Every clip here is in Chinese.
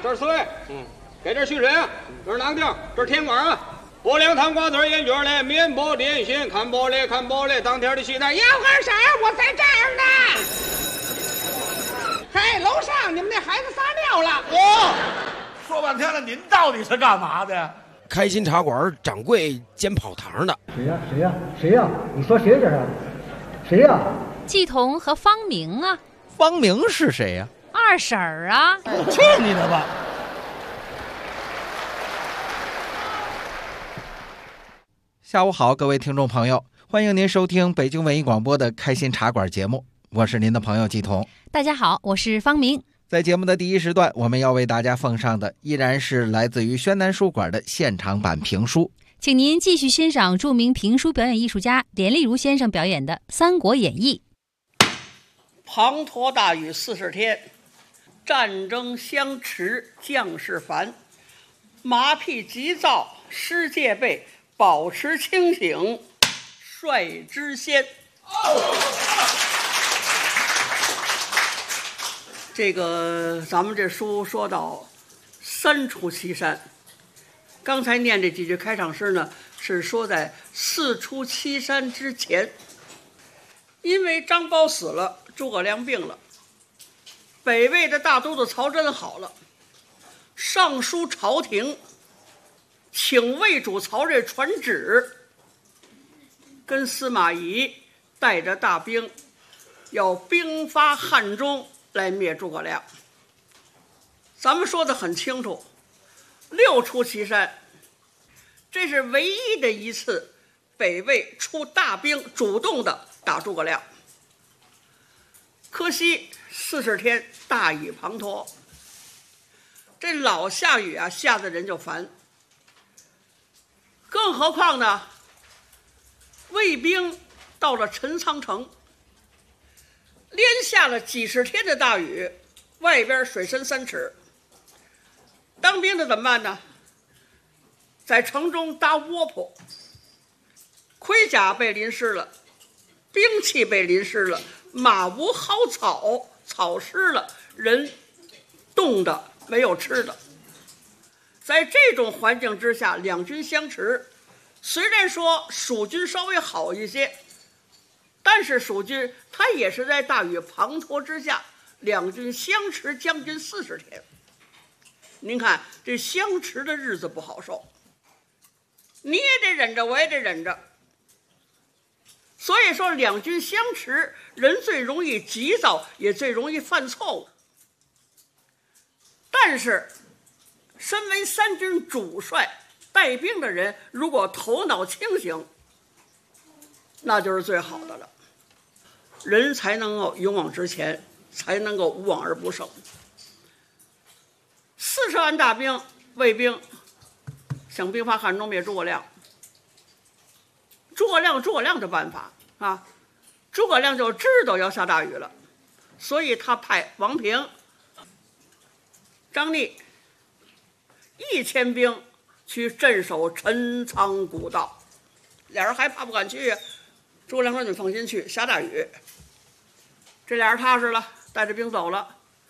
这是刺猬，给这蓄水啊，这是囊丁，这是甜瓜啊。拨两汤瓜子烟卷来，面包点心，看包嘞，看包嘞，当天的西单。 要喝啥？我在这儿呢。嘿，楼上你们那孩子撒尿了。 说半天了，您到底是干嘛的？ 开心茶馆掌柜兼跑堂的。 谁呀？你说谁这是？谁呀？ 季彤和方明啊。 方明是谁呀？ 二婶儿啊。 去你的吧！ 下午好，各位听众朋友，欢迎您收听北京文艺广播的开心茶馆节目，我是您的朋友季彤。 大家好，我是方明。 在节目的第一时段，我们要为大家奉上的依然是来自于宣南书馆的现场版评书， 请您继续欣赏著名评书表演艺术家连丽如先生表演的《三国演义》。 滂沱大雨40天，战争相持将士烦，马匹急躁失戒备，保持清醒率之先。这个咱们这书说到3出祁山，刚才念这几句开场诗呢，是说在4出祁山之前。因为张苞死了，诸葛亮病了，北魏的大都督曹真好了，上书朝廷，请魏主曹睿传旨，跟司马懿带着大兵要兵发汉中来灭诸葛亮。咱们说得很清楚，6出祁山，这是唯一的一次北魏出大兵主动的打诸葛亮。可惜40天大雨滂沱，这老下雨啊，下的人就烦。更何况呢，魏兵到了陈仓城，连下了几十天的大雨，外边水深3尺。当兵的怎么办呢？在城中搭窝铺，盔甲被淋湿了，兵器被淋湿了，马无蒿草，草湿了，人冻得没有吃的。在这种环境之下，两军相持，虽然说蜀军稍微好一些，但是蜀军他也是在大雨滂沱之下，两军相持将近40天。您看这相持的日子不好受，你也得忍着，我也得忍着。所以说两军相持，人最容易急躁，也最容易犯错误。但是身为3军主帅带兵的人，如果头脑清醒，那就是最好的了，人才能够勇往直前，才能够无往而不胜。40万大兵，魏兵想兵发汉中灭诸葛亮。诸葛亮的办法啊，诸葛亮就知道要下大雨了，所以他派王平、张逆1000兵去镇守陈仓古道。俩人还怕不敢去，诸葛亮说你放心去，下大雨。这俩人踏实了，带着兵走了。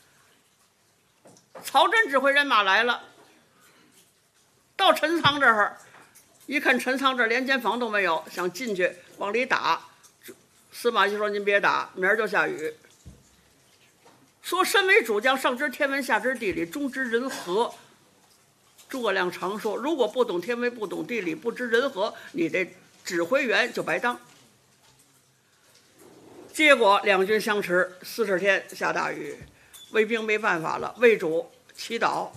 曹真指挥人马来了，到陈仓这儿一看，陈仓这儿连间房都没有，想进去往里打。司马懿说您别打，明儿就下雨。说身为主将，上知天文，下知地理，中知人和。诸葛亮常说，如果不懂天文，不懂地理，不知人和，你这指挥员就白当。结果两军相持40天下大雨，魏兵没办法了，魏主祈祷，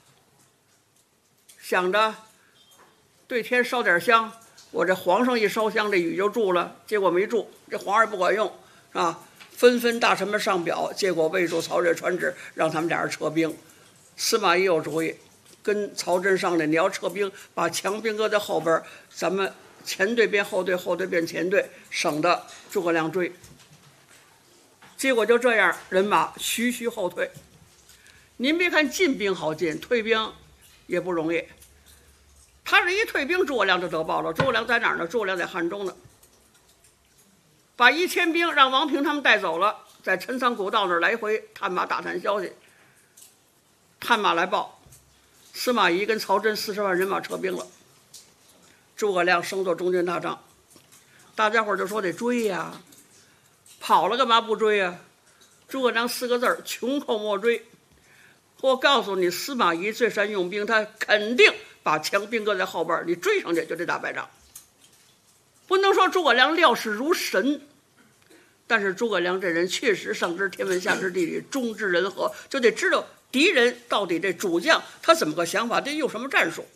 想着对天烧点香，我这皇上一烧香，这雨就住了。结果没住，这皇上不管用啊！纷纷大臣们上表，结果魏主曹睿传旨，让他们俩人撤兵。司马懿有主意，跟曹真商量，你要撤兵，把强兵搁在后边，咱们前队变后队，后队变前队，省得诸葛亮追。结果就这样，人马徐徐后退。您别看进兵好进，退兵也不容易。他这一退兵，诸葛亮就得报了。诸葛亮在哪儿呢？诸葛亮在汉中呢。把1000兵让王平他们带走了，在陈仓古道那儿来回探马打探消息。 探马来报，司马懿跟曹真40万人马撤兵了。诸葛亮生做中军大将，大家伙就说得追呀，跑了干嘛不追呀？诸葛亮4个字儿：穷寇莫追。我告诉你，司马懿最善用兵，他肯定把强兵搁在后边，你追上去就得打败仗。不能说诸葛亮料事如神，但是诸葛亮这人确实上知天文下知地理，中知人和，就得知道敌人到底这主将他怎么个想法，得用什么战术。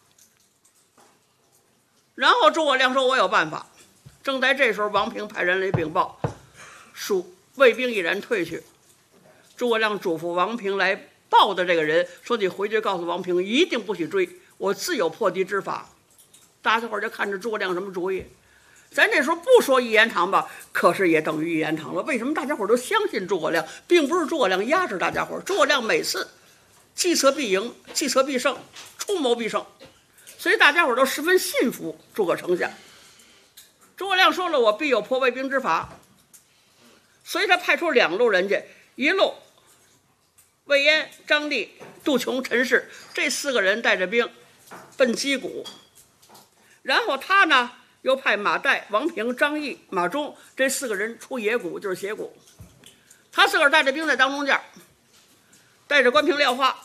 然后诸葛亮说：“我有办法。”正在这时候，王平派人来禀报，蜀魏兵已然退去。诸葛亮嘱咐王平来报的这个人说：“你回去告诉王平，一定不许追，我自有破敌之法。”大家伙就看着诸葛亮什么主意。咱这时候不说一言堂吧，可是也等于一言堂了。为什么大家伙都相信诸葛亮，并不是诸葛亮压制大家伙，诸葛亮每次计策必赢，计策必胜，出谋必胜，所以大家伙都十分信服诸葛丞相。诸葛亮说了，我必有破魏兵之法，所以他派出2路人家，一路魏延、张力、杜琼、陈氏这4个人带着兵奔击鼓，然后他呢又派马岱、王平、张翼、马忠这4个人出野谷，就是斜谷。他自个儿带着兵在当中间，带着关平、廖化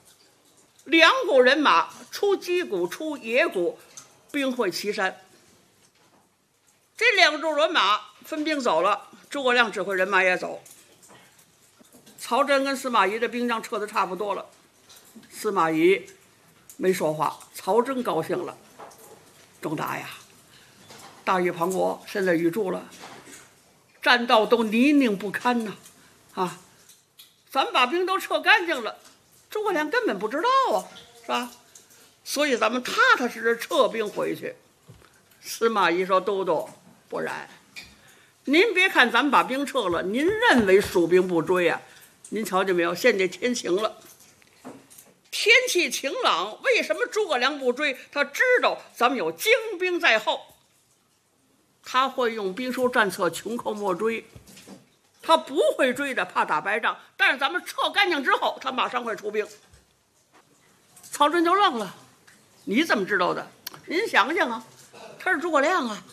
2股人马出击谷、出野谷，兵会岐山。这2路人马分兵走了，诸葛亮指挥人马也走。曹真跟司马懿的兵将撤得差不多了，司马懿没说话，曹真高兴了：“仲达呀，大雨磅礴，现在雨住了，栈道都泥泞不堪呐！啊，咱们把兵都撤干净了，诸葛亮根本不知道啊，是吧？所以咱们踏踏实实撤兵回去。”司马懿说：“都督，不然，您别看咱们把兵撤了，您认为蜀兵不追啊？您瞧见没有？现在天晴了，天气晴朗，为什么诸葛亮不追？他知道咱们有精兵在后，他会用兵书战策，穷寇莫追。他不会追的，怕打败仗。但是咱们撤干净之后，他马上会出兵。”曹真就愣了：“你怎么知道的？您想想啊，他是诸葛亮啊。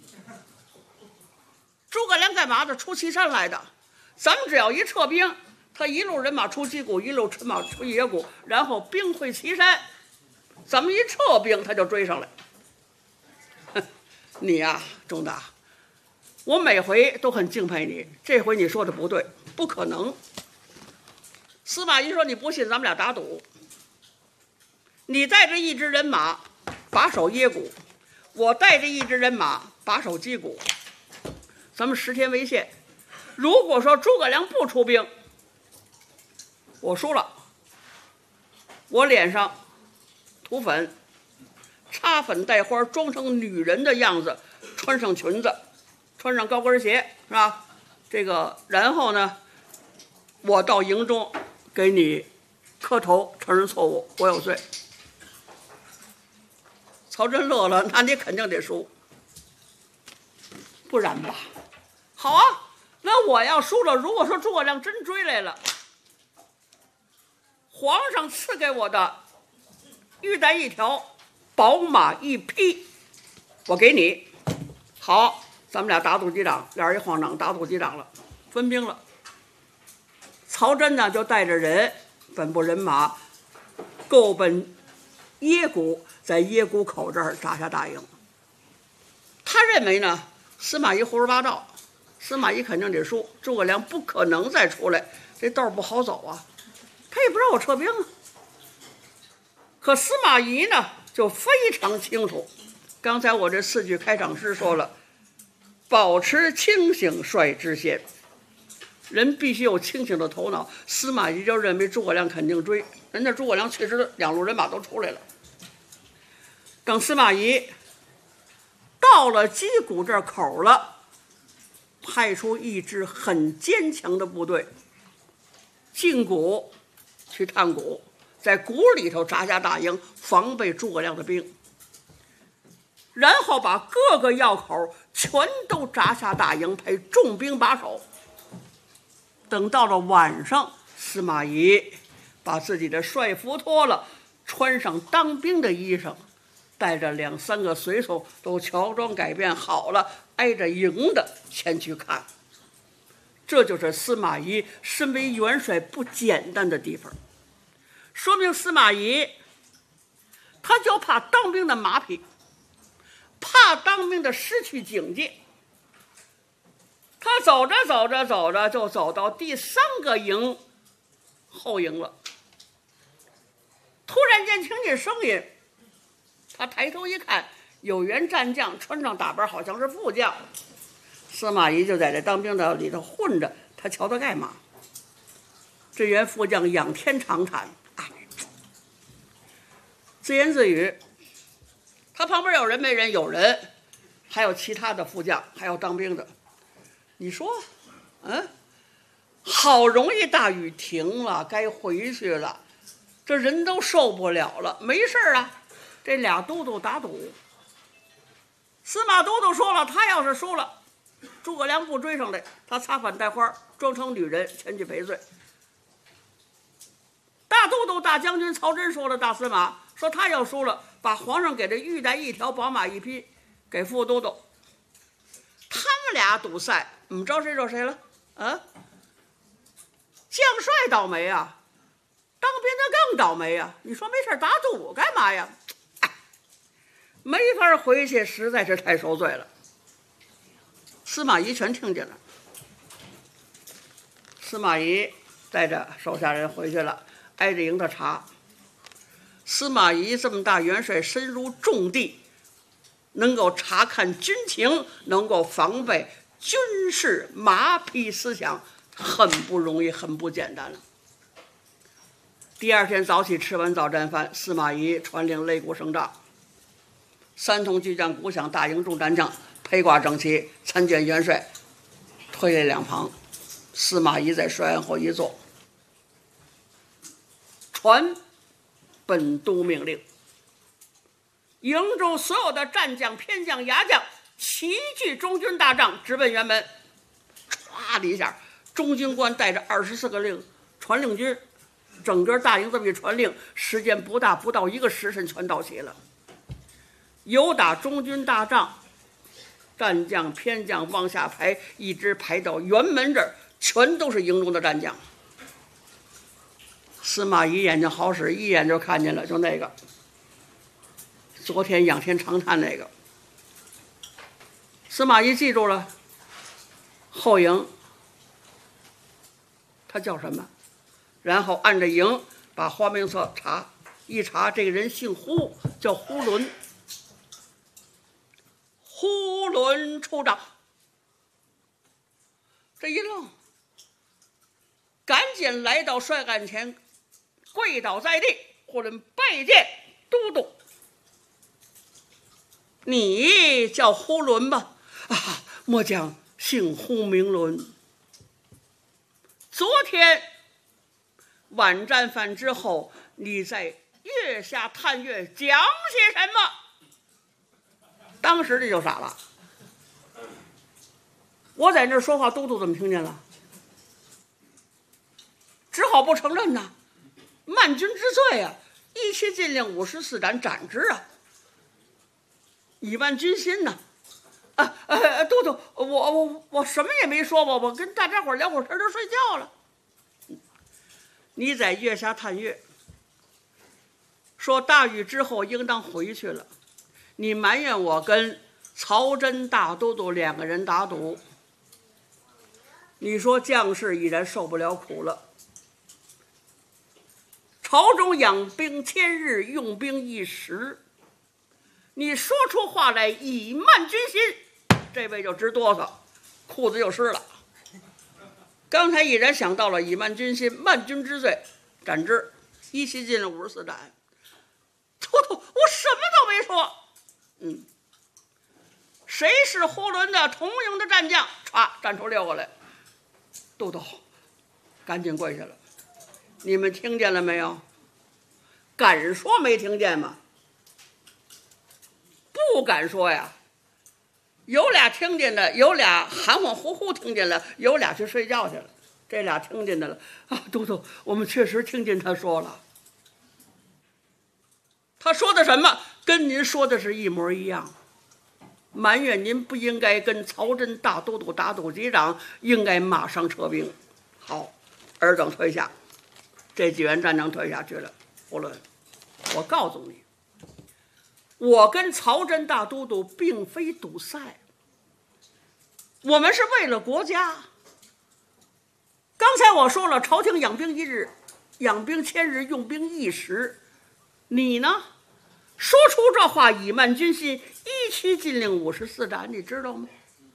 诸葛亮干嘛的？出岐山来的。咱们只要一撤兵，他一路人马出击谷，一路人马出野谷，然后兵会岐山，咱们一撤兵，他就追上来。你呀，仲达，我每回都很敬佩你，这回你说的不对，不可能。”司马懿说：“你不信，咱们俩打赌。你带着1支人马把守野谷，我带着1支人马把守击谷，咱们10天为限。如果说诸葛亮不出兵，我输了，我脸上涂粉，插粉带花，装成女人的样子，穿上裙子，穿上高跟鞋，是吧？然后呢，我到营中给你磕头承认错误，我有罪。”曹真乐了：“那你肯定得输，不然吧？好啊，那我要输了，如果说诸葛亮真追来了，皇上赐给我的玉带1条，宝马1匹，我给你。好，咱们俩打赌击掌。”俩人一晃掌，打赌击掌了，分兵了。曹真呢就带着人本部人马够奔野谷，在野谷口这儿扎下大营。他认为呢，司马懿胡说八道，司马懿肯定得输，诸葛亮不可能再出来，这道不好走啊，他也不让我撤兵啊。可司马懿呢就非常清楚，刚才我这4句开场诗说了，保持清醒率知先，人必须有清醒的头脑。司马懿就认为诸葛亮肯定追，人家诸葛亮确实2路人马都出来了。等司马懿到了击鼓这口了，派出1支很坚强的部队进谷去探谷，在谷里头扎下大营，防备诸葛亮的兵，然后把各个要口全都扎下大营，派重兵把守。等到了晚上，司马懿把自己的帅服脱了，穿上当兵的衣裳，带着2、3个随从都乔装改变好了，挨着营的前去看。这就是司马懿身为元帅不简单的地方，说明司马懿他就怕当兵的马匹，怕当兵的失去警戒。他走着走着走着，就走到第3个营后营了。突然间听见声音，他抬头一看，有员战将穿上打扮，好像是副将。司马懿就在这当兵的里头混着，他瞧他干嘛？这员副将仰天长叹，自言自语。他旁边有人没人？有人，还有其他的副将，还有当兵的。你说，好容易大雨停了，该回去了，这人都受不了了，没事啊。这俩都督打赌，司马都督说了，他要是输了，诸葛亮不追上来，他擦反带花，装成女人前去赔罪。大都督大将军曹真说了，大司马说他要输了，把皇上给这玉带1条，宝马1匹，给副都督。他们俩赌赛，我们知道谁惹谁了？将帅倒霉啊，当兵的更倒霉啊！你说没事打赌干嘛呀？没法回去，实在是太受罪了。司马懿全听见了。司马懿带着手下人回去了，挨着营的查。司马懿这么大元帅，深入重地，能够查看军情，能够防备军事马匹思想，很不容易，很不简单了。第2天早起吃完早战饭，司马懿传令擂鼓声仗，3通巨将鼓响，大营众战将披挂整齐，参见元帅，推列两旁。司马懿在帅案后一坐，传本都命令，营中所有的战将、偏将、牙将齐聚中军大帐，直奔辕门。唰的一下，中军官带着24个传令军，整个大营这么一传令，时间不到1个时辰全到齐了。由打中军大帐，战将偏将往下排，一直排到辕门这儿，全都是营中的战将。司马懿眼睛好使，一眼就看见了，就那个昨天仰天长叹那个。司马懿记住了，后营他叫什么，然后按着营把花名册查，一查这个人姓呼，叫呼伦。呼伦出帐，这一愣，赶紧来到帅案前，跪倒在地。呼伦拜见都督。你叫呼伦吧？末将姓呼名伦。昨天晚战饭之后，你在月下探月讲些什么？当时这就傻了。我在那儿说话，都督怎么听见了？只好不承认呐，慢军之罪啊！一期禁令54斩，斩之啊！以万军心呐！都督，我什么也没说吧，我跟大家伙聊会儿天就睡觉了。你在月下探月，说大雨之后应当回去了，你埋怨我跟曹真大都督2个人打赌。你说将士已然受不了苦了，朝中养兵1000日，用兵1时，你说出话来以慢军心，这位就直哆嗦，裤子就湿了。刚才已然想到了以慢军心，慢军之罪，斩之，一期禁令54斩。都督，我什么都没说。谁是呼伦的同营的战将？歘，站出6个来。都督，赶紧跪下了。你们听见了没有？敢说没听见吗？不敢说呀。有俩听见的，有俩含含糊糊听见了，有俩去睡觉去了。 这俩听见的了啊，都督，我们确实听见他说了。他说的什么？跟您说的是一模一样。埋怨您不应该跟曹真大都督打赌击掌，应该马上撤兵。好，尔等退下。这几员战将退下去了。胡伦，我告诉你，我跟曹真大都督并非赌赛，我们是为了国家。刚才我说了，朝廷养兵1日，养兵1000日，用兵1时。你呢？说出这话以慢军心，依期禁令54斩，你知道吗？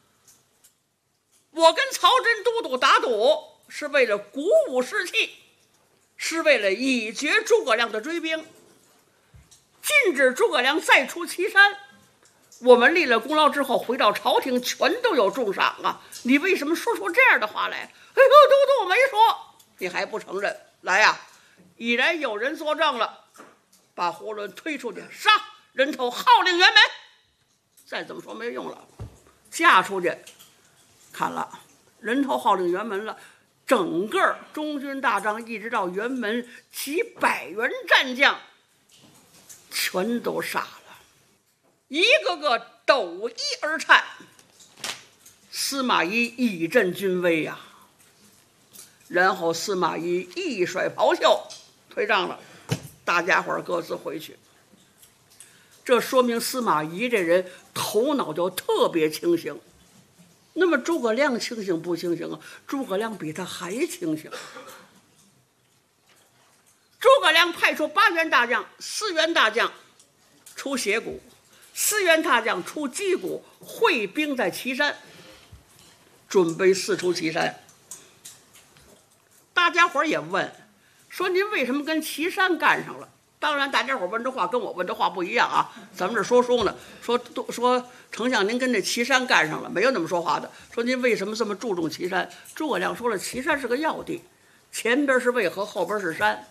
我跟曹真都督打赌，是为了鼓舞士气，是为了以绝诸葛亮的追兵，禁止诸葛亮再出祁山。我们立了功劳之后，回到朝廷全都有重赏啊！你为什么说出这样的话来？哎呦，都督我没说，你还不承认？来呀，已然有人作证了。把胡伦推出去，杀人头号令辕门。再怎么说没用了，架出去，砍了，人头号令辕门了。整个中军大帐一直到辕门，几百员战将全都杀了，一个个抖衣而颤。司马懿以振军威呀，然后司马懿一甩袍袖，退帐了。大家伙各自回去。这说明司马懿这人头脑就特别清醒。那么诸葛亮清醒不清醒啊？诸葛亮比他还清醒。诸葛亮派出8员大将、4员大将出斜谷，4员大将出击谷，会兵在祁山，准备4出祁山。大家伙也问说，您为什么跟祁山干上了？当然大家伙问这话跟我问这话不一样啊。咱们这说书呢，说丞相您跟这祁山干上了，没有那么说话的。说您为什么这么注重祁山？诸葛亮说了，祁山是个要地，前边是渭河，后边是山。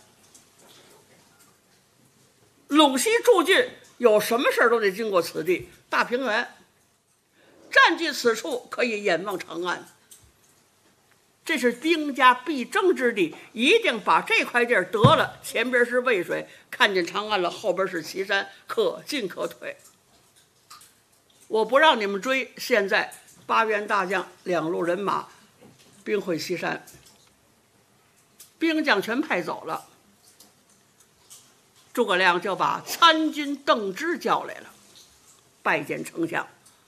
陇西驻郡有什么事都得经过此地，大平原，占据此处可以眼望长安。这是兵家必争之地，一定把这块地儿得了。前边是渭水，看见长安了，后边是祁山，可进可退。我不让你们追，现在8员大将2路人马兵会祁山，兵将全派走了。诸葛亮就把参军邓芝叫来了，拜见丞相。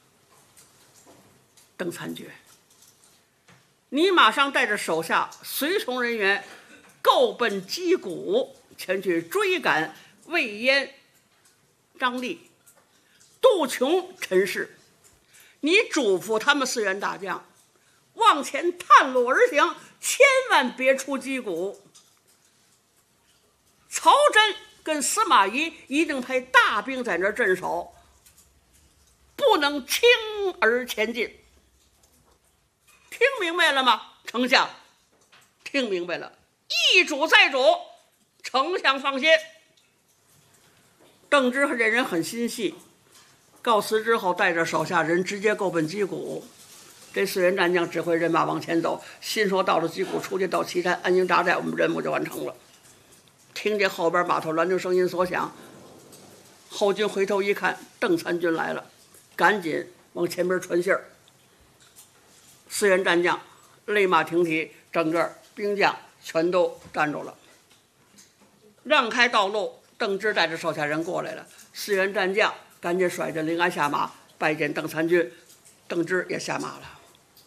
邓参军，你马上带着手下随从人员够奔击鼓，前去追赶魏延、张力、杜琼、陈氏。你嘱咐他们4员大将往前探路而行，千万别出击鼓。曹真跟司马懿一定派大兵在那儿镇守，不能轻而前进。听明白了吗，丞相？听明白了，一主再主，丞相放心。邓芝这人很心细，告辞之后带着手下人直接够奔击鼓。这4员战将指挥人马往前走，心说到了击鼓，出去到祁山安营扎寨，我们任务就完成了。听见后边马头銮铃声音所响，后军回头一看，邓参军来了，赶紧往前边传信儿。4员战将勒马停蹄，整个兵将全都站住了，让开道路。邓芝带着手下人过来了，4员战将赶紧甩着灵鞍下马拜见邓参军。邓芝也下马了。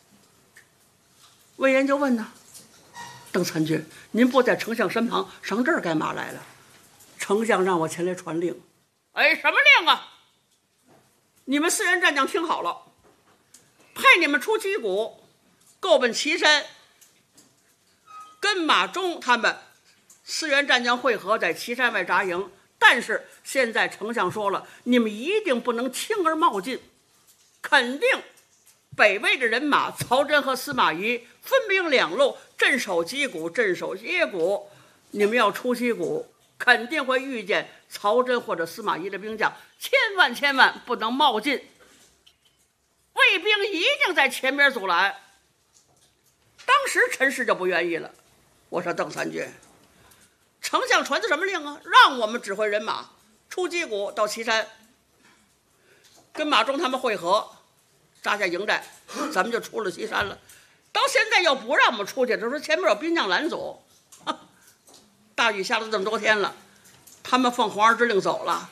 魏延就问呢，邓参军，您不在丞相身旁，上这儿干嘛来了？丞相让我前来传令。哎，什么令啊？你们4员战将听好了，派你们出击鼓，够奔祁山，跟马忠他们4员战将会合，在祁山外扎营。但是现在丞相说了，你们一定不能轻而冒进，肯定北魏的人马曹真和司马懿分兵2路，镇守击鼓，镇守接鼓。你们要出击鼓，肯定会遇见曹真或者司马懿的兵将，千万不能冒进。魏兵一定在前边阻拦。当时陈氏就不愿意了，我说邓参军，丞相传的什么令啊？让我们指挥人马出击鼓到岐山，跟马忠他们会合，扎下营寨，咱们就出了岐山了。到现在又不让我们出去，就说前面有兵将拦阻。大雨下了这么多天了，他们奉皇上之令走了，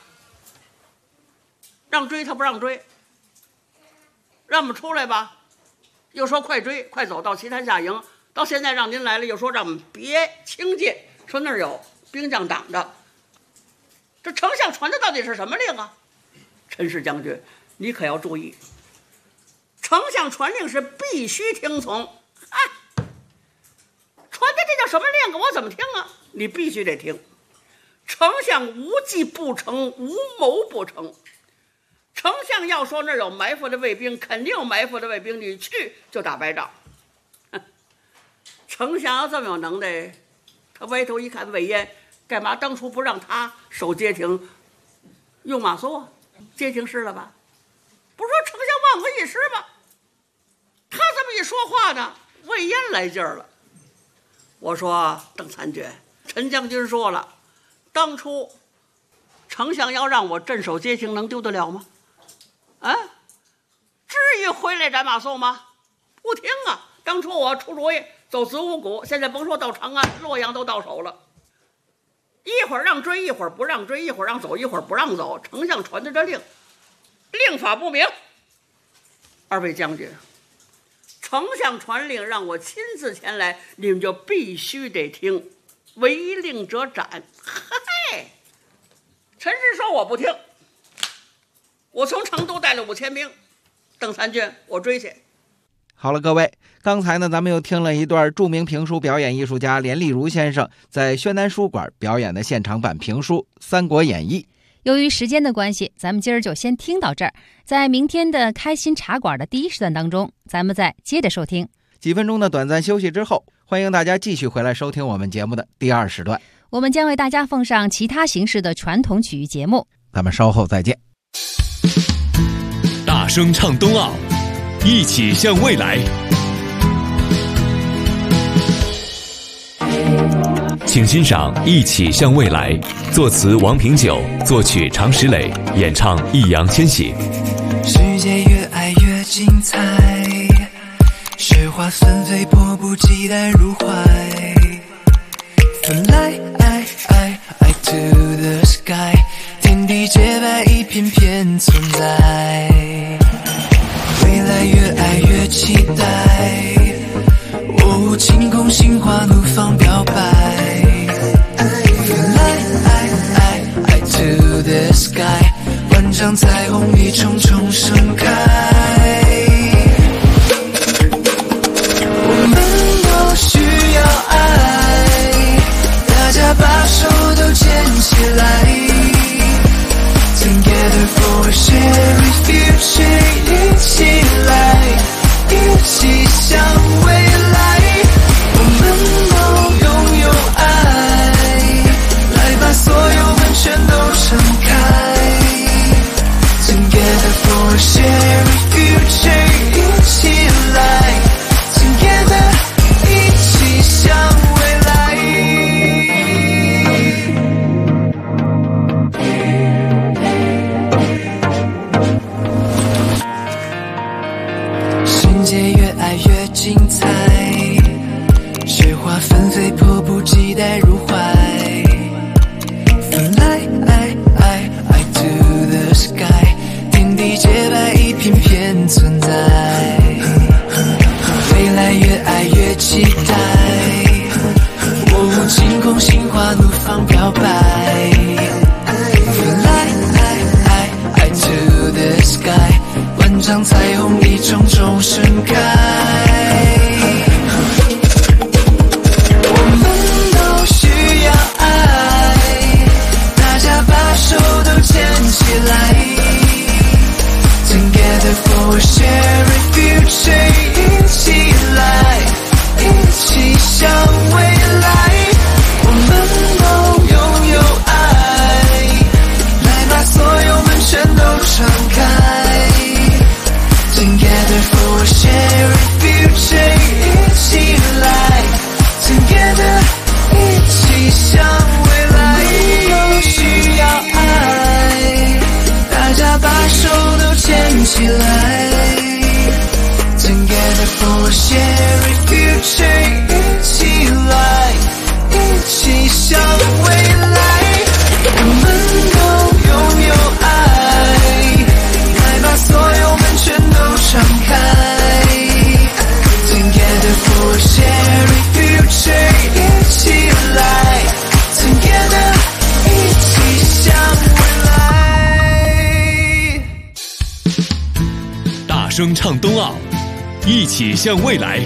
让追他不让追，让我们出来吧，又说快追快走到岐山下营。到现在让您来了，又说让我们别轻进，说那儿有兵将挡着。这丞相传的到底是什么令啊？陈氏将军，你可要注意，丞相传令是必须听从。传的这叫什么令啊？我怎么听啊？你必须得听。丞相无计不成，无谋不成。丞相要说那儿有埋伏的卫兵，肯定有埋伏的卫兵，你去就打败仗。丞相要这么有能耐，他歪头一看魏延，干嘛当初不让他守街亭，用马谡啊？街亭失了吧？不是说丞相忘我一失吗？他这么一说话呢，魏延来劲儿了。我说邓参军，陈将军说了，当初丞相要让我镇守街亭，能丢得了吗？至于回来斩马谡吗？不听啊！当初我出主意走子午谷，现在甭说到长安，洛阳都到手了。一会儿让追，一会儿不让追，一会儿让走，一会儿不让走。丞相传的这令，令法不明。二位将军，丞相传令让我亲自前来，你们就必须得听，违令者斩。嘿，陈氏说我不听，我从成都带了5000兵，邓参军，我追去。 好了，各位，刚才呢，咱们又听了一段著名评书表演艺术家连丽如先生在宣南书馆表演的现场版评书《三国演义》。 由于时间的关系，咱们今儿就先听到这儿。在明天的开心茶馆的第一时段当中，咱们再接着收听。 几分钟的短暂休息之后，欢迎大家继续回来收听我们节目的第2时段。 我们将为大家奉上其他形式的传统曲艺节目。 咱们稍后再见。 大声唱冬奥，一起向未来。请欣赏《一起向未来》，作词王平久，作曲常石磊，演唱易烊千玺。 世界越爱越精彩，雪花纷飞，迫不及待入怀。Fly to the sky， 天地洁白，一片片存在。未来越爱越期待，晴空心花怒放表白。Fly to the sky， 万丈彩虹一重重盛开。我们都需要爱，大家把手都牵起来。Together for a shared future， 一起来，一起向未来。我们都拥有爱，来把所有门全都敞开。Together for a shared future， 一起来 Together， 一起向未来。世界越爱越精彩，雪花纷飞，迫不及待入怀。Fly to the sky， 天地洁白，一片片存在。未来越爱越期待，晴空心花怒放表白。Fly to the sky， 万丈彩虹一重重盛开。我们都需要爱，大家把手都牵起来。Together for a shared future， 一起来，一起向未来。我们都拥有爱，来把所有门全都敞开。Together for a shared future， 一起来。 声唱冬奥，一起向未来。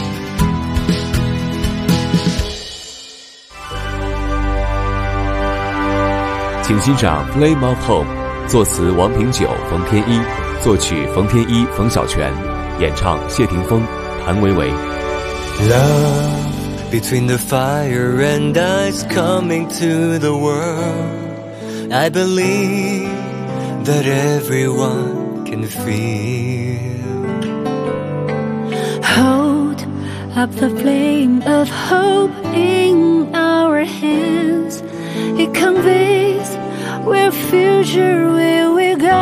请欣赏《Flame of Home》，作词王平久、冯天一，作曲冯天一、冯小泉，演唱谢霆锋、谭维维。 Love between the fire and ice coming to the world. I believe that everyone can feel. Hold up the flame of hope in our hands. It conveys where future will we go.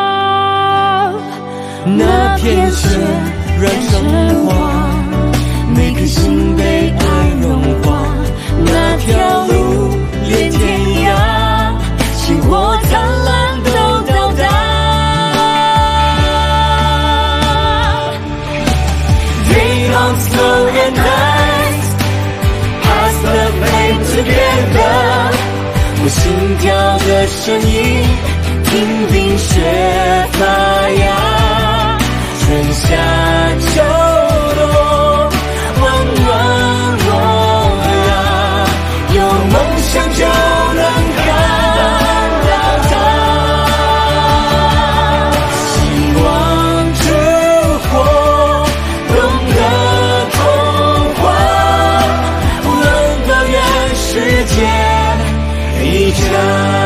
那片雪染成花，每颗心被爱融化。那条路连天涯，星火灿烂都到达。They hunt slow and nice, pass the flame together. 我心跳的声音，听冰雪发芽，春夏秋冬，温暖我呀，有梦想就能看到它。希望之火，懂得童话，无论多远世界一家。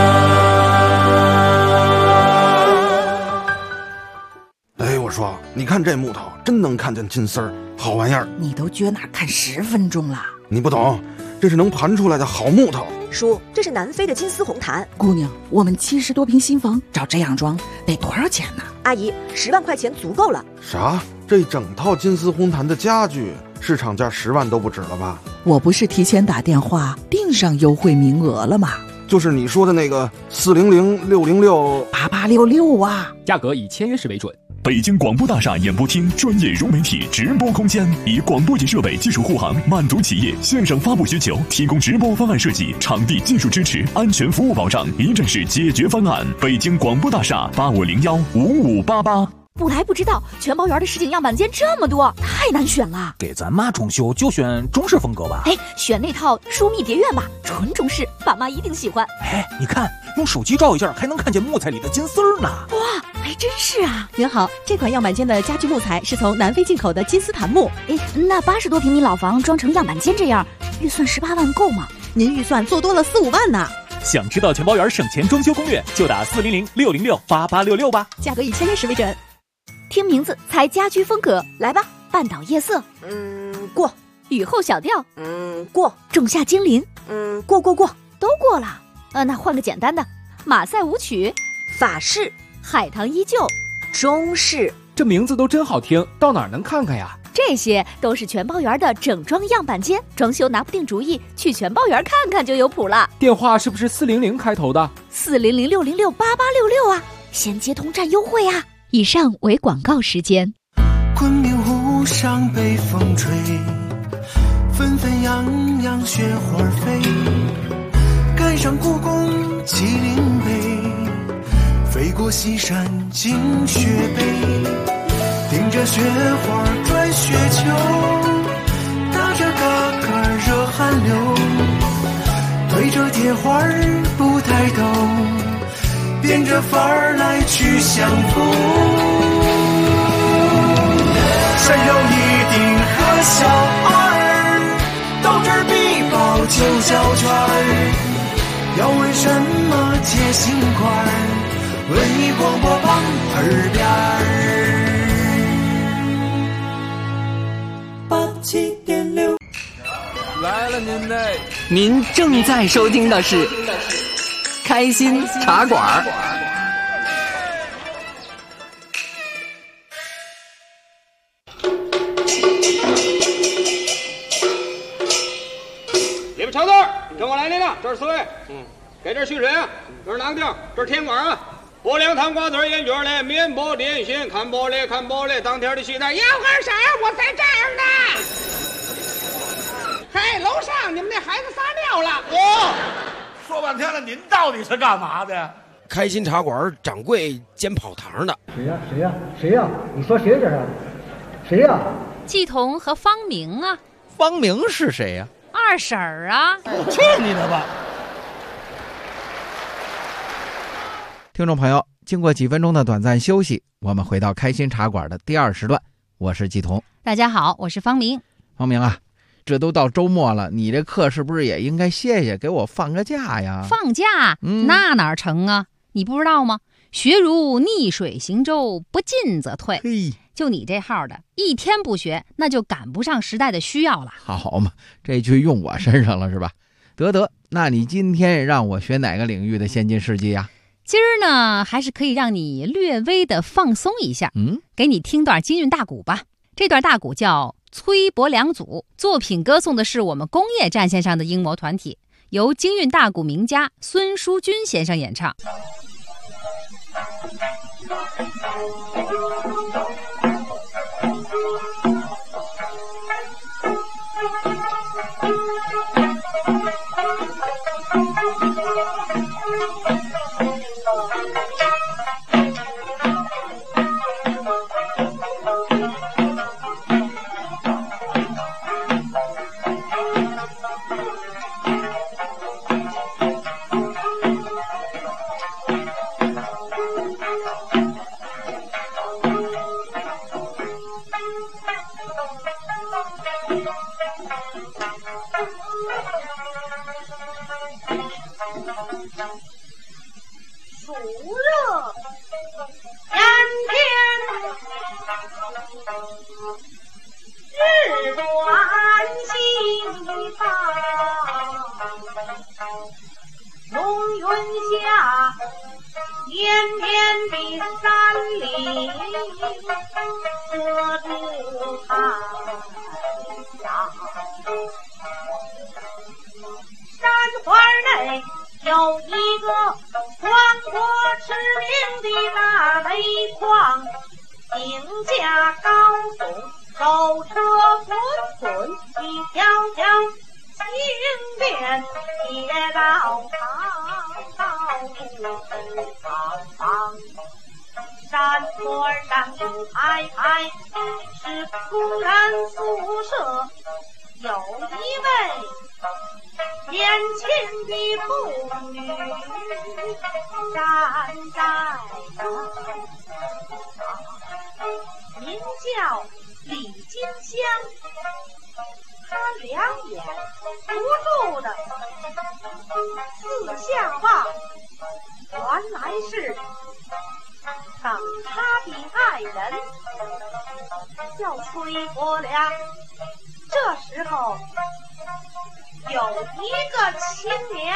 哎，我说，你看这木头，真能看见金丝儿，好玩意儿。 你都撅那看10分钟了。 你不懂，这是能盘出来的好木头。 叔，这是南非的金丝红檀。 姑娘，我们70多平新房，照这样装得多少钱呢？ 阿姨，10万块钱足够了。 啥？这整套金丝红檀的家具，市场价10万都不止了吧？ 我不是提前打电话订上优惠名额了吗？ 就是你说的那个400-606-8866 啊， 价格以签约时为准。 北京广播大厦演播厅专业融媒体直播空间，以广播级设备技术护航，满足企业线上发布需求，提供直播方案设计、场地技术支持、安全服务保障，一站式解决方案。北京广播大厦8501-5588。 不来不知道，全包园的实景样板间这么多，太难选了。 给咱妈装修就选中式风格吧。 哎，选那套疏密蝶院吧，纯中式，爸妈一定喜欢。 哎，你看，用手机照一下，还能看见木材里的金丝儿呢。 哇，还真是啊！ 您好，这款样板间的家具木材是从南非进口的金丝檀木。 哎，那80多平米老房装成样板间这样，预算18万够吗？ 您预算做多了4-5万呢。 想知道全包园省钱装修攻略，就打400-606-8866吧。 价格以签约时为准。 听名字猜家居风格，来吧！半岛夜色， 过； 雨后小调， 过； 仲夏精灵， 过， 都过了。那换个简单的，马赛舞曲， 法式， 海棠依旧， 中式。 这名字都真好听，到哪儿能看看呀？ 这些都是全包园的整装样板间，装修拿不定主意，去全包园看看就有谱了。 电话是不是400开头的 ？400-606-8866啊，先接通占优惠啊！以上为广告时间。 昆明湖上北风吹，纷纷扬扬雪花飞，赶上故宫麒麟碑，飞过西山进雪碑，顶着雪花转雪球，打着嘎嘎热汗流，对着铁花不抬头，变着法儿来去相逢。山有一定和小二，斗智必报9小圈。要问什么解心块，问你广播旁耳边。87.6 来了您嘞！您正在收听的是开心茶馆。 你们瞧字，跟我来那个，这是4位。给这蓄水啊，这是哪个地儿？这是天馆啊。拨凉糖瓜子烟卷嘞，面包点心，看玻璃，当天的期待。 要干啥？我在这儿呢。嘿，楼上你们那孩子撒尿了。 说半天了，您到底是干嘛的？ 开心茶馆掌柜兼跑堂的。 谁呀？你说谁这是？谁呀？ 季彤和方明啊。 方明是谁呀？ 二婶儿啊。 去你的吧！ 听众朋友，经过几分钟的短暂休息，我们回到开心茶馆的第2时段，我是季彤。 大家好，我是方明。 方明啊，这都到周末了，你这课是不是也应该歇歇，给我放个假呀？ 放假？那哪成啊？你不知道吗？学如逆水行舟，不进则退。就你这号的，一天不学，那就赶不上时代的需要了。 好嘛，这句用我身上了是吧？得，那你今天让我学哪个领域的先进事迹呀？ 今儿呢，还是可以让你略微的放松一下。给你听段京韵大鼓吧。这段大鼓叫崔伯良组，作品歌颂的是我们工业战线上的英模团体，由京韵大鼓名家孙书君先生演唱。 暑热炎天，日短西方，浓云下绵绵的山岭，遮住太阳。山花内有一个王国驰名的那煤矿，井架高耸，舟车滚滚，一条条轻便铁道道路苍苍。山坡上一排排是工人宿舍，有一位年轻的妇女站在那，名叫李金香。她两眼不住的四下望，原来是等她的爱人叫崔伯良。这时候有一个青年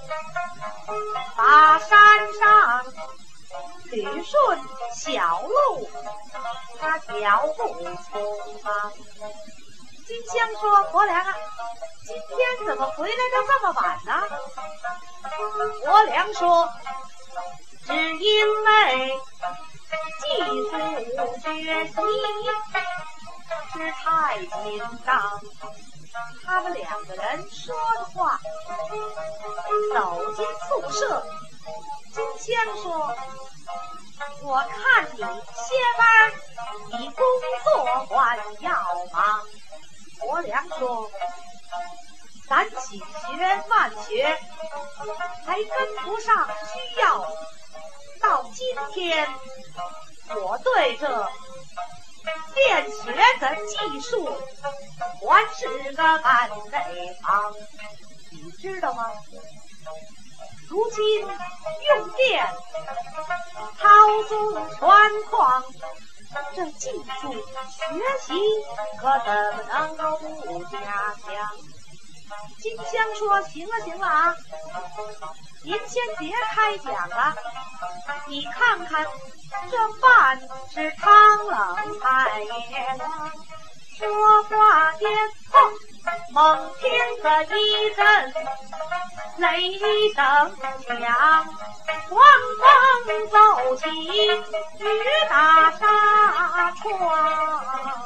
把山上捋顺小路，他脚步匆忙。金香说：“伯良啊，今天怎么回来的这么晚呢？”伯良说：“只因为寄宿学习是太紧张。”他们两个人说着话，走进宿舍。金香说：“我看你歇班比工作还要忙。”伯良说：“咱几学慢学，还跟不上需要。到今天，我对这练学的技术还是个半内行，你知道吗？如今用电操纵船矿，这技术学习可怎么能够不加强？”金香说：“行了啊，您先别开讲了，你看看这饭是汤冷菜也凉。”说话间后，猛听得一阵雷声响，狂风骤起，雨打纱窗，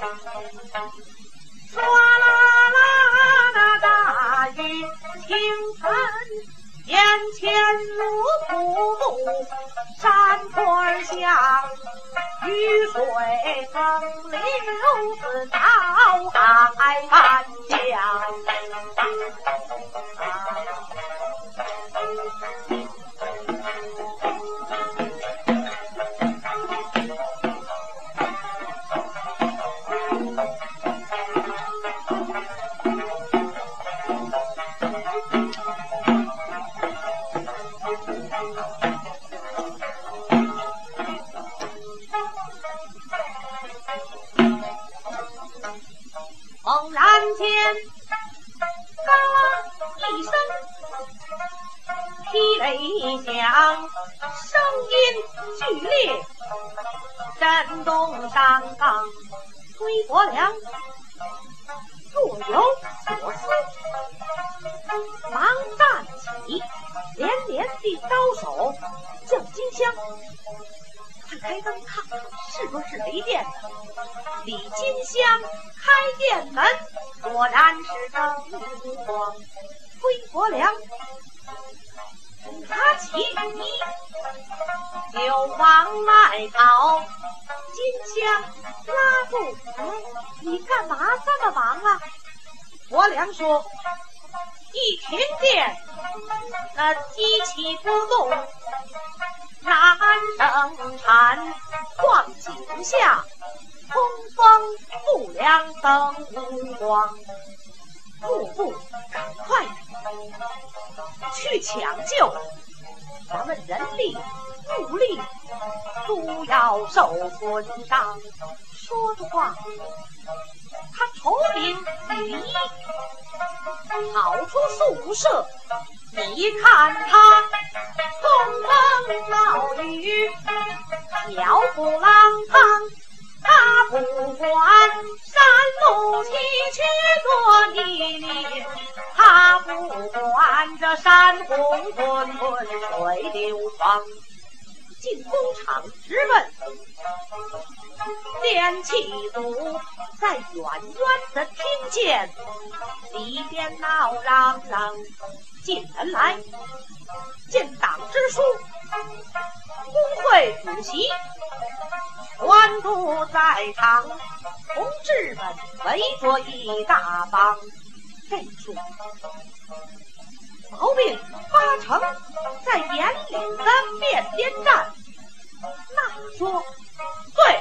唰啦啦那大雨倾盆，眼前如瀑布流子到海半江。猛然间，嘎一声，霹雷响，声音剧烈，震动上岗。崔伯良若有所思，忙站起，连连地招手，叫金香。他开灯看看是不是雷电的。李金香开店门，果然是灯光。崔伯良拿起雨衣就往外跑。金香拉住，你干嘛这么忙啊？伯良说，一停电，那机器不动，难生产，况井下通风不良灯无光，步步赶快去抢救，咱们人力物力都要受损伤。说着话，他头顶雨衣跑出宿舍，你看他通风冒雨，脚步浪荡，他不管山路崎岖多泥泞，他不管这山洪滚滚水流淌。进工厂直奔电气组，在远远的听见里边闹嚷嚷。进门来见党支书、工会主席全都在场，同志们围着一大帮。这说毛病发成在盐岭的变电站，那说对，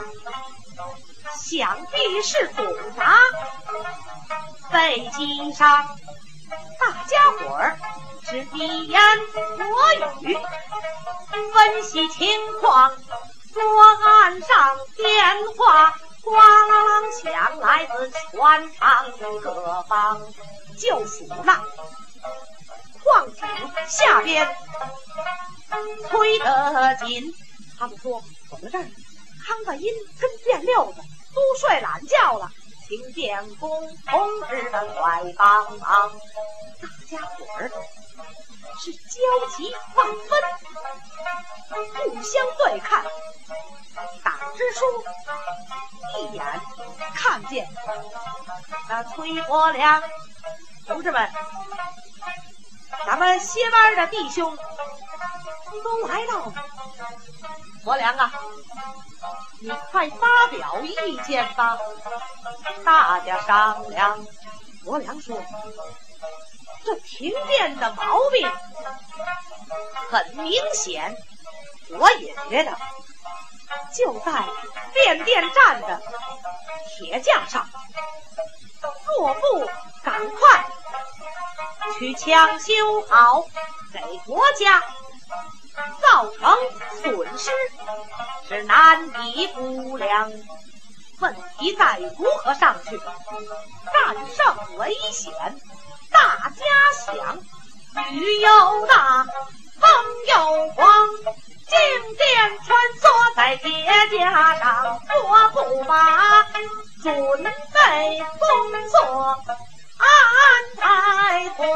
想必是总闸飞机上。大家伙儿是你言我语，分析情况。桌案上电话哗啦啦响，来自全场各方，就属那矿井下边崔德锦。他们说我们这儿康大英跟电六子都睡懒觉了，请电工同志们快帮忙。大家伙儿是焦急万分，互相对看。党支书一眼看见那崔伯良，同志们，咱们歇班的弟兄都来到了。伯良啊，你快发表意见吧，大家商量。伯良说，这停电的毛病很明显，我也觉得就在变电站的铁架上，若不赶快去抢修好，给国家造成损失是难以估量。问题在如何上去，战胜危险，大家想，雨又大，风又狂，静电穿梭在铁架上，若不把准备工作安排妥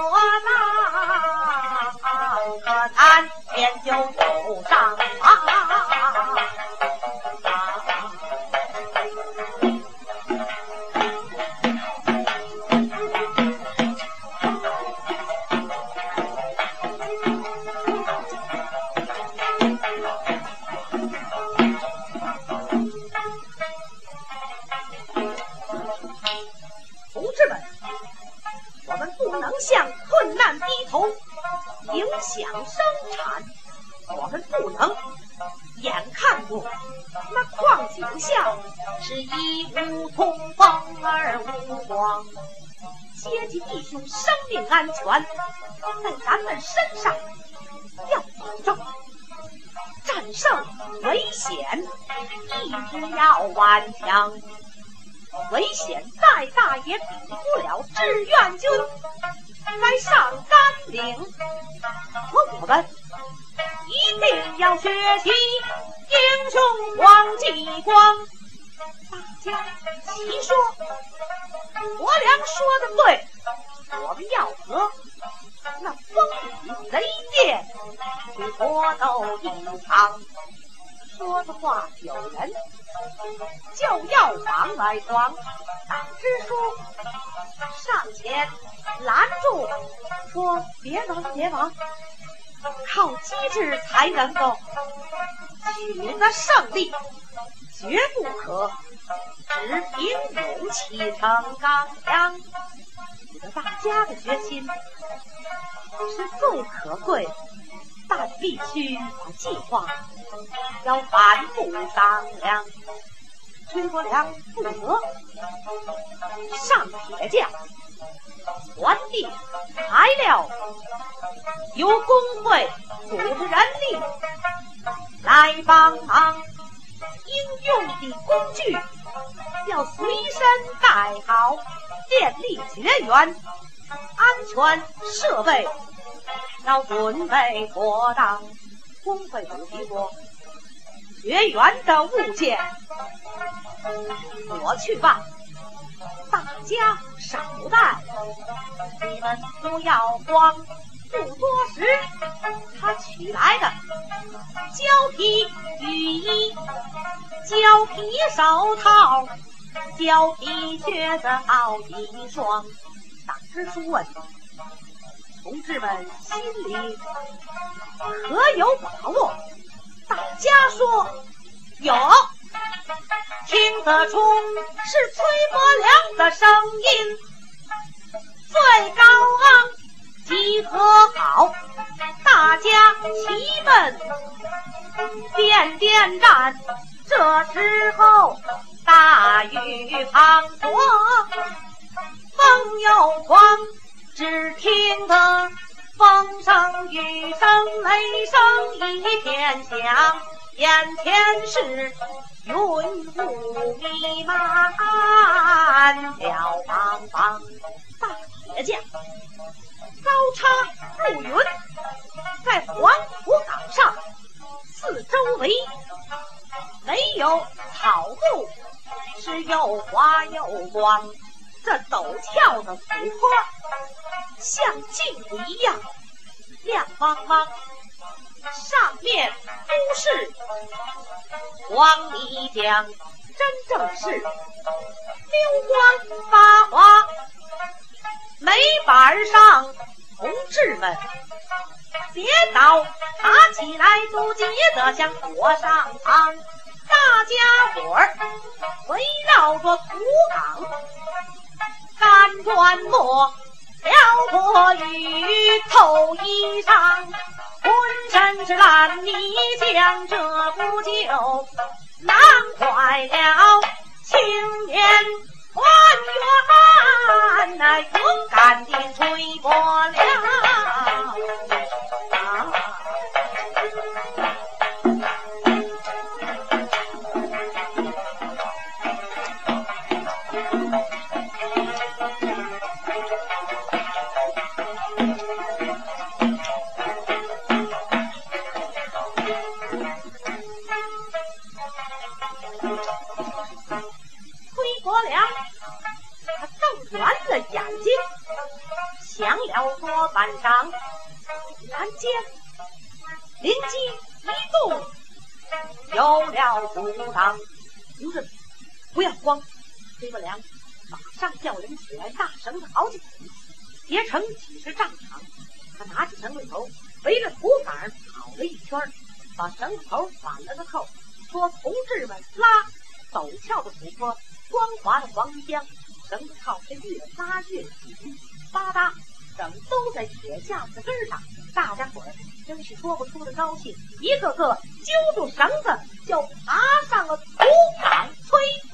当，可谈天就走上啊。 义无从，风而无光。阶级弟兄生命安全，在咱们身上要保证。战胜危险，一直要顽强。危险再大也比不了志愿军来上甘岭。可我们一定要学习英雄黄继光。大家齐说，伯良说的对，我们要和那风雨雷电去搏斗一场。说的话有人就要往外闯，党支书上前拦住，说别往别往，靠机智才能够取得胜利，绝不可只凭勇气逞刚强。使得大家的决心是最可贵，但必须把计划要反复商量。崔伯良负责上铁匠，传递材料，由工会组织人力来帮忙。应用的工具要随身带好，电力绝缘，安全设备要准备妥当。工会主席说，绝缘的物件我去办，大家少带，你们不要慌。不多时，他取来的胶皮雨衣、胶皮手套、胶皮靴子好几双。党支书问，同志们心里可有把握？大家说有，听得出是崔伯良的声音，最高昂，集合好，大家齐奔变电站。这时候大雨滂沱，风又狂，只听得风声、雨声、雷声一片响，眼前是云雾弥漫，飘茫茫。大铁匠高插入云，在黄土岗上四周围没有草木，是又滑又光。这陡峭的土坡像镜子一样亮茫茫，上面都是黄泥浆，真正是溜光发滑。煤板上同志们跌倒爬起来，不记得向火上趟。大家伙儿围绕着土岗干转磨，撩拨雨透衣裳，浑身是烂泥浆，这不就难坏了青年团圆，那勇敢的崔伯良。崔伯良他瞪圆了眼睛，想了桌板上，突然间灵机一动，有了主张。同志们不要慌，崔伯良马上叫人起来，大绳子好几匹，结成几十丈长。他拿起绳子头，围着土杆跑了一圈，把绳子头反了个扣，说同志们拉。陡峭的土坡，光滑的黄泥浆，绳子套是越拉越紧，吧嗒整都在铁架子根上。大家伙儿真是说不出的高兴，一个个揪住绳子就爬上了土岗。崔伯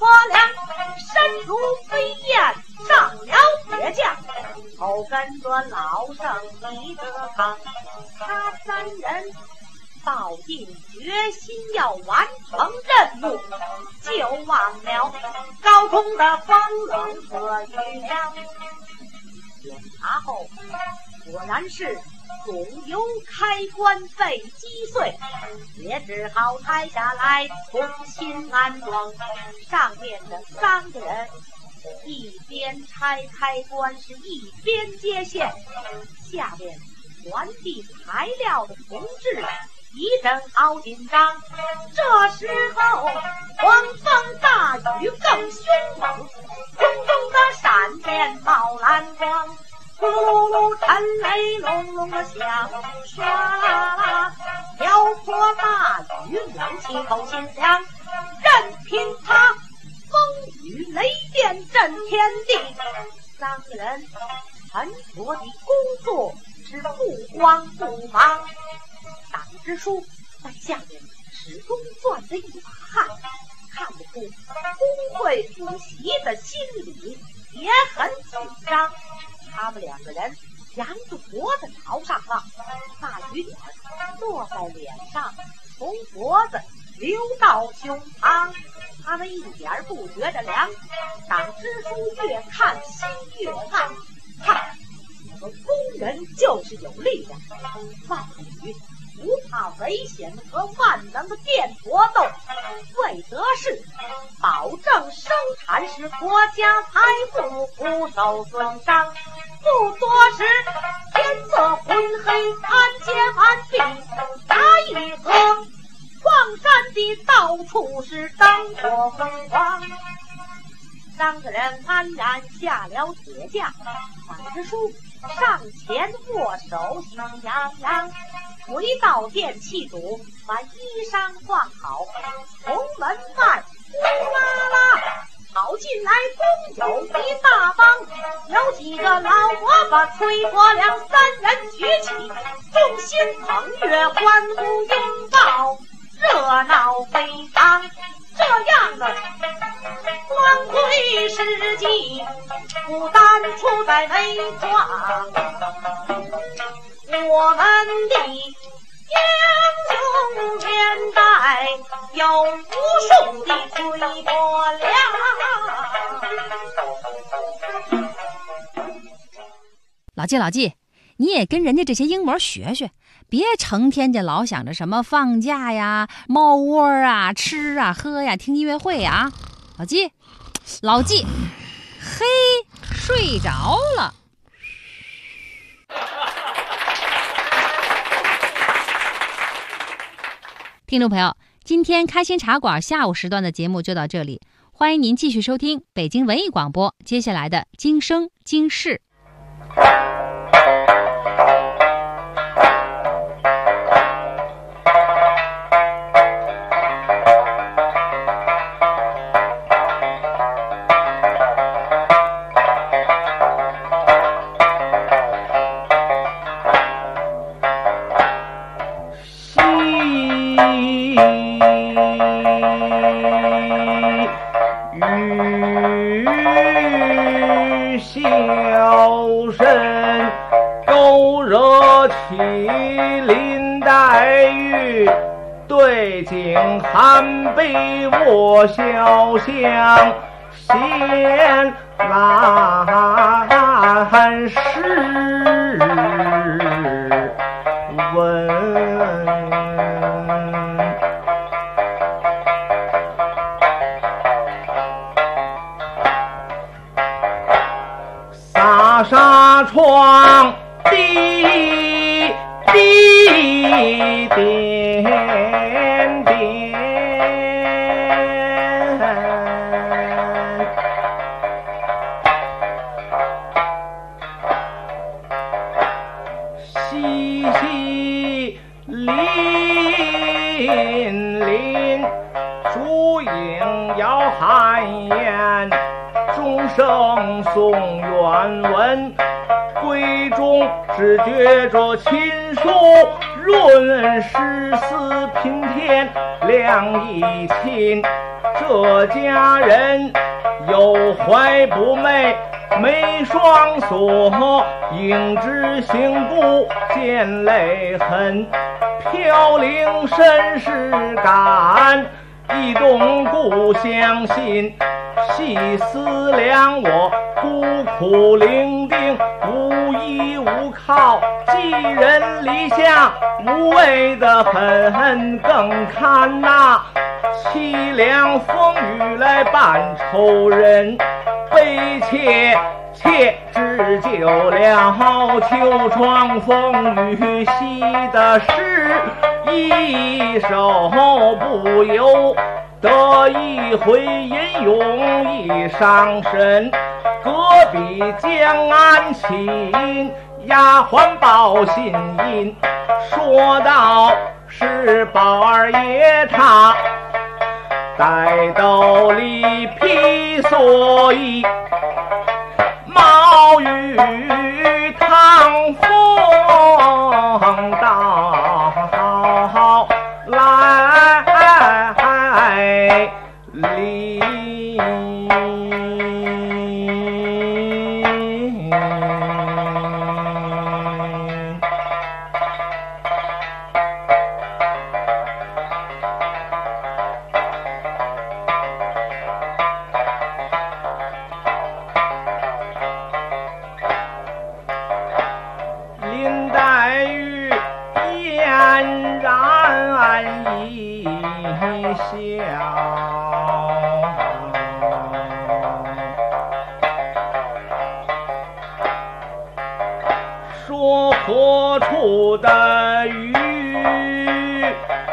婆娘身如飞燕，上了铁架，后跟着老生李德康，他三人抱定决心要完成任务，就忘了高空的风冷和雨凉。检查后果然是总油开关被击碎，也只好拆下来重新安装。上面的3个人一边拆开关是一边接线，下面传递材料的同志一阵好紧张。这时候狂风大雨更凶猛，空中的闪电冒蓝光，呼噜噜沉雷隆隆的响，唰啦啦瓢泼大雨，两气口心凉，任凭它风雨雷电震天地。3个人沉着的工作是不慌不忙。党支书在下面始终攥着一把汗，看得出工会主席的心里也很紧张。他们2个人扬着脖子朝上了，大雨点落在脸上，从脖子流到胸膛，他们一点不觉得凉。党支书越看心越暗，看我们工人就是有力量，万雨不怕危险和万能的电搏斗，为的是保证生产时国家财富不受损伤。不多时，天色昏黑，安检完毕，打一河，矿山的到处是灯火辉煌。3个人安然下了铁架，党支书上前握手，喜洋洋回到电器组，把衣裳换好，从门外呼啦啦跑进来工友一大帮，有几个老伯把崔伯良3人举起，众星捧月，欢呼拥抱，热闹非常。这样的光辉事迹不单出在煤庄，我们的英雄年代有无数的崔伯良。 老纪，你也跟人家这些英模学学，别成天就老想着什么放假呀、猫窝啊、吃啊、喝呀、听音乐会呀。老纪，嘿，睡着了。听众朋友，今天开心茶馆下午时段的节目就到这里，欢迎您继续收听北京文艺广播接下来的今生今世。 小身勾惹起林黛玉，对镜寒悲卧潇湘，闲来诗文。纱窗滴滴点点，淅淅沥沥，烛影摇寒烟，钟声送远闻，闺中只觉着琴书润，诗词平添亮一琴， 这家人有怀不美，眉双锁，应知行不见泪痕。飘零身世感，一动故乡心。细思量我孤苦伶仃，无依无靠，寄人篱下，无谓的很。更看那凄凉风雨来伴愁人，悲切只救了秋窗风雨惜的是一首，不由得一回吟咏一伤神。隔壁江安琴，丫鬟报信音，说道是宝二爷他戴斗笠披蓑衣，冒雨趟风到来临。林黛玉嫣然一笑，说何处的雨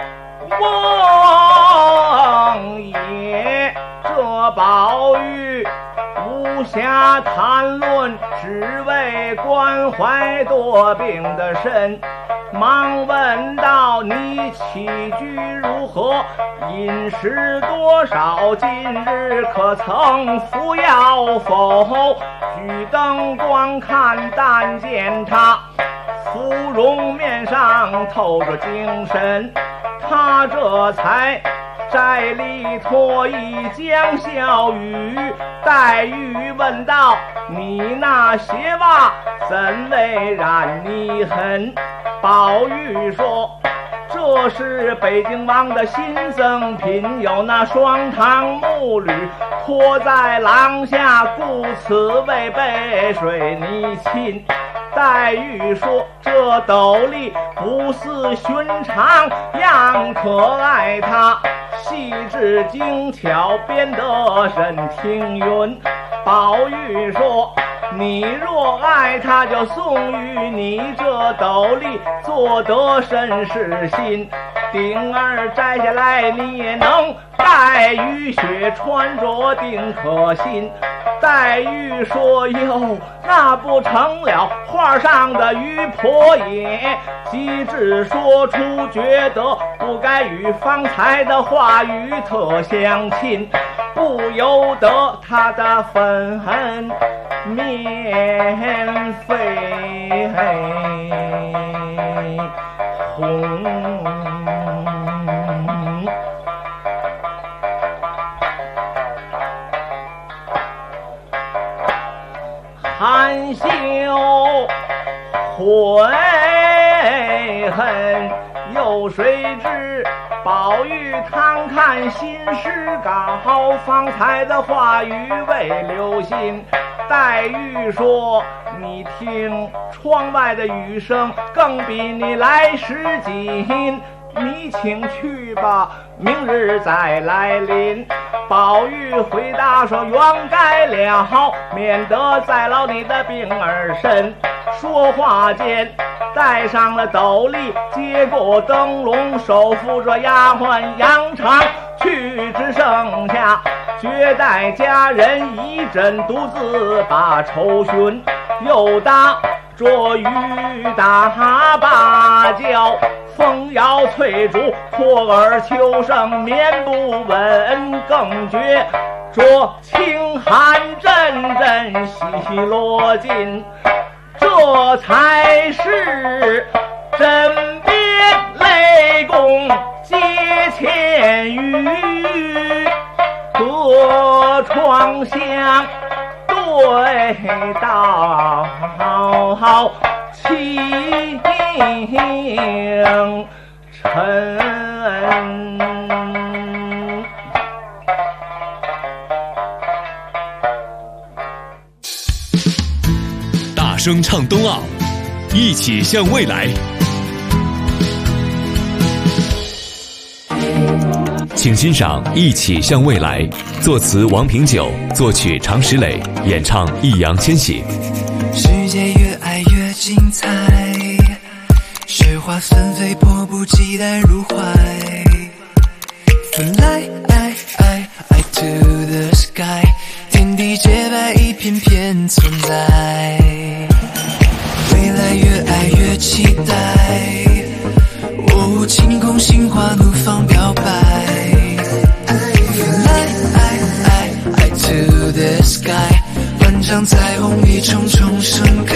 翁爷，这宝玉无暇谈论，只为关怀多病的身。忙问道：你起居如何？饮食多少？今日可曾服药否？举灯观看，但见他芙蓉面上透着精神，他这才摘里脱衣将笑语。黛玉问道：你那鞋袜怎为染泥痕？宝玉说：这是北京王的新赠品，有那双糖木履拖在廊下，故此为被水泥浸。黛玉说：这斗笠不似寻常，样可爱，它细致精巧，编得甚听云。宝玉说：你若爱他，就送与你这斗笠，做得甚是新。顶儿摘下来，你也能盖雨雪，穿着定可信。黛玉说：哟，那不成了画上的玉婆也。机智说出，觉得不该与方才的话语特相亲，不由得他的愤恨免费红。含羞悔恨有谁知？宝玉看看新诗稿，方才的话语未留心。黛玉说：你听窗外的雨声，更比你来时紧。你请去吧，明日再来临。宝玉回答说：原该了，免得再劳你的病儿身。说话间带上了斗笠，接过灯笼，手扶着丫鬟扬长去，只剩下绝代佳人一阵独自把愁寻。又打着雨打芭蕉，风摇翠竹，破耳秋声眠不稳，更觉着清寒阵阵细落尽，这才是枕边泪共阶前语。 河床相对到情深。 大声唱冬奥，一起向未来。请欣赏《一起向未来》，作词王平久，作曲常石磊，演唱易烊千玺。 世界越爱越精彩，雪花纷飞，迫不及待入怀。Fly to the sky， 天地洁白，一片片存在。未来越爱越期待，哦，晴空心花怒放表白。Fly to the sky， 万丈彩虹一重重盛开。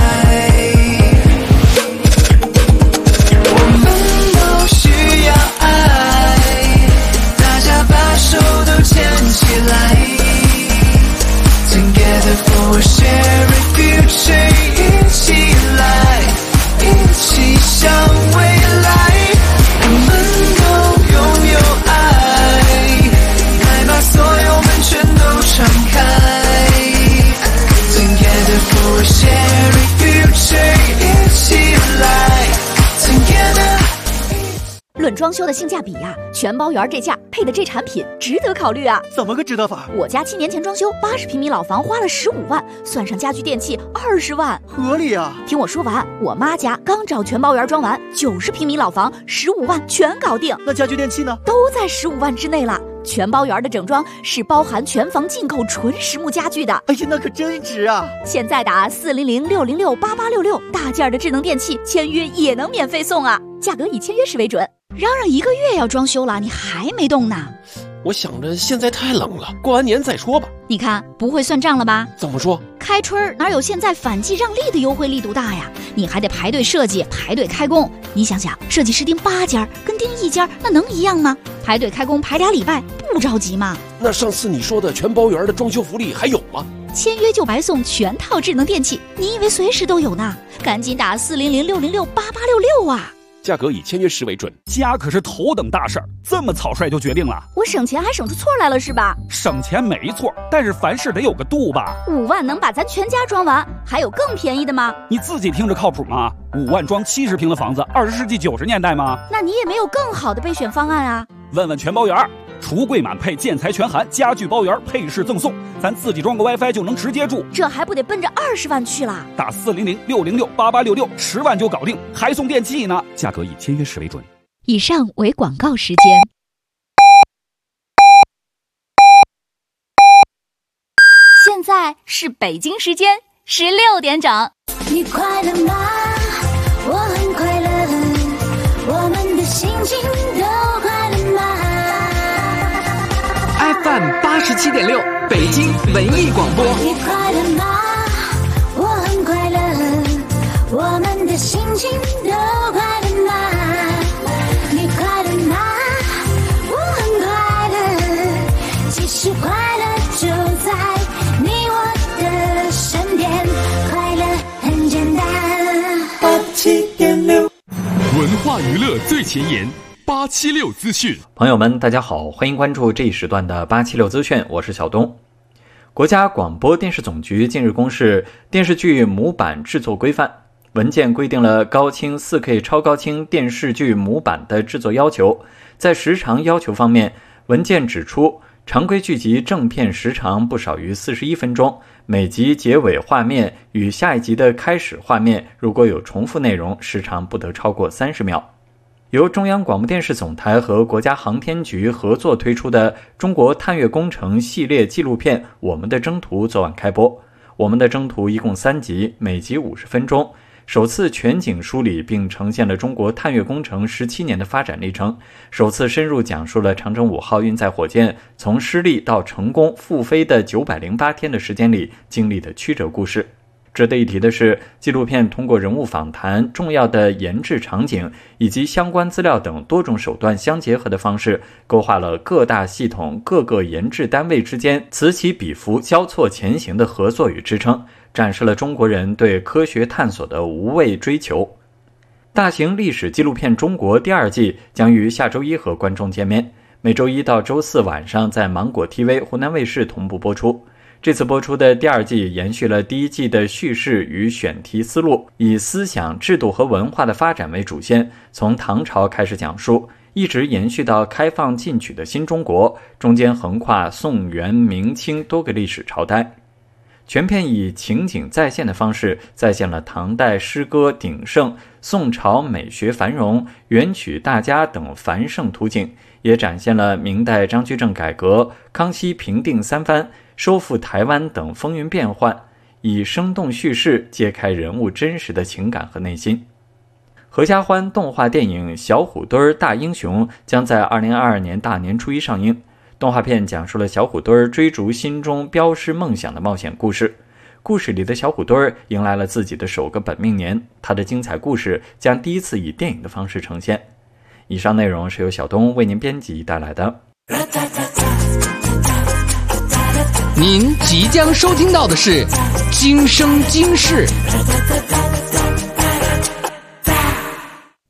我们都需要爱，大家把手都牵起来。Together for a shared future， 一起来，一起向未来。我们都拥有爱，快把所有门全都敞开。Together for a shared future， 一起来 Together。 论装修的性价比呀，全包圆这价配的这产品值得考虑啊！ 怎么个值得法？ 我家7年前装修80平米老房，花了15万，算上家具电器20万， 合理啊！ 听我说完，我妈家刚找全包圆装完，90平米老房15万全搞定。 那家具电器呢？ 都在15万之内了。全包圆的整装是包含全房进口纯实木家具的。 哎呀，那可真值啊！ 现在打400-606-8866，大件的智能电器签约也能免费送啊！价格以签约时为准。嚷嚷1个月要装修了，你还没动呢？ 我想着现在太冷了，过完年再说吧。 你看不会算账了吧？ 怎么说？ 开春哪有现在反季让利的优惠力度大呀？你还得排队设计，排队开工。你想想，设计师订8家跟订1家那能一样吗？排队开工排2礼拜，不着急吗？ 那上次你说的全包圆的装修福利还有吗？ 签约就白送全套智能电器，你以为随时都有呢？赶紧打400-606-8866啊！ 价格以签约时为准。 家可是头等大事儿，这么草率就决定了？ 我省钱还省出错来了是吧？ 省钱没错，但是凡事得有个度吧。 5万能把咱全家装完，还有更便宜的吗？ 你自己听着靠谱吗？5万装70平的房子，20世纪90年代吗？ 那你也没有更好的备选方案啊？ 问问全包圆，橱柜满配，建材全含，家具包圆，配饰赠送，咱自己装个 WiFi 就能直接住， 这还不得奔着20万去了？ 打400-606-8866，10万就搞定，还送电器呢。价格以签约时为准。 以上为广告时间。现在是北京时间16点整。 你快乐吗？我很快乐，我们的心情都快乐吗？ FM 87.6，北京文艺广播。 你快乐吗？我很快乐，我们的心情都快乐吗？你快乐吗？我很快乐，其实快乐就在你我的身边，快乐很简单。87.6， 文化娱乐最前沿，876资讯。 朋友们，大家好，欢迎关注这一时段的876资讯，我是小东。国家广播电视总局近日公示电视剧模板制作规范，文件规定了高清 4K 超高清电视剧模板的制作要求。在时长要求方面，文件指出，常规剧集正片时长不少于41分钟，每集结尾画面与下一集的开始画面如果有重复内容，时长不得超过30秒。由中央广播电视总台和国家航天局合作推出的中国探月工程系列纪录片《我们的征途》昨晚开播。《我们的征途》一共3集，每集50分钟，首次全景梳理并呈现了中国探月工程17年的发展历程，首次深入讲述了长征5号运载火箭从失利到成功复飞的908天的时间里经历的曲折故事。 值得一提的是，纪录片通过人物访谈、重要的研制场景以及相关资料等多种手段相结合的方式，勾画了各大系统、各个研制单位之间此起彼伏、交错前行的合作与支撑，展示了中国人对科学探索的无畏追求。大型历史纪录片《中国》第2季将于下周一和观众见面，每周一到周四晚上在芒果 TV 湖南卫视同步播出。这次播出的第2季延续了第1季的叙事与选题思路，以思想、制度和文化的发展为主线，从唐朝开始讲述，一直延续到开放进取的新中国，中间横跨宋、元、明、清多个历史朝代。全片以情景再现的方式再现了唐代诗歌鼎盛、宋朝美学繁荣、元曲大家等繁盛图景，也展现了明代张居正改革、康熙平定三藩、收复台湾等风云变幻，以生动叙事揭开人物真实的情感和内心。合家欢动画电影《小虎墩儿大英雄》将在2022年大年初一上映。动画片讲述了小虎墩儿追逐心中标识梦想的冒险故事。故事里的小虎墩儿迎来了自己的首个本命年，他的精彩故事将第一次以电影的方式呈现。以上内容是由小东为您编辑带来的。 您即将收听到的是《今生今世》。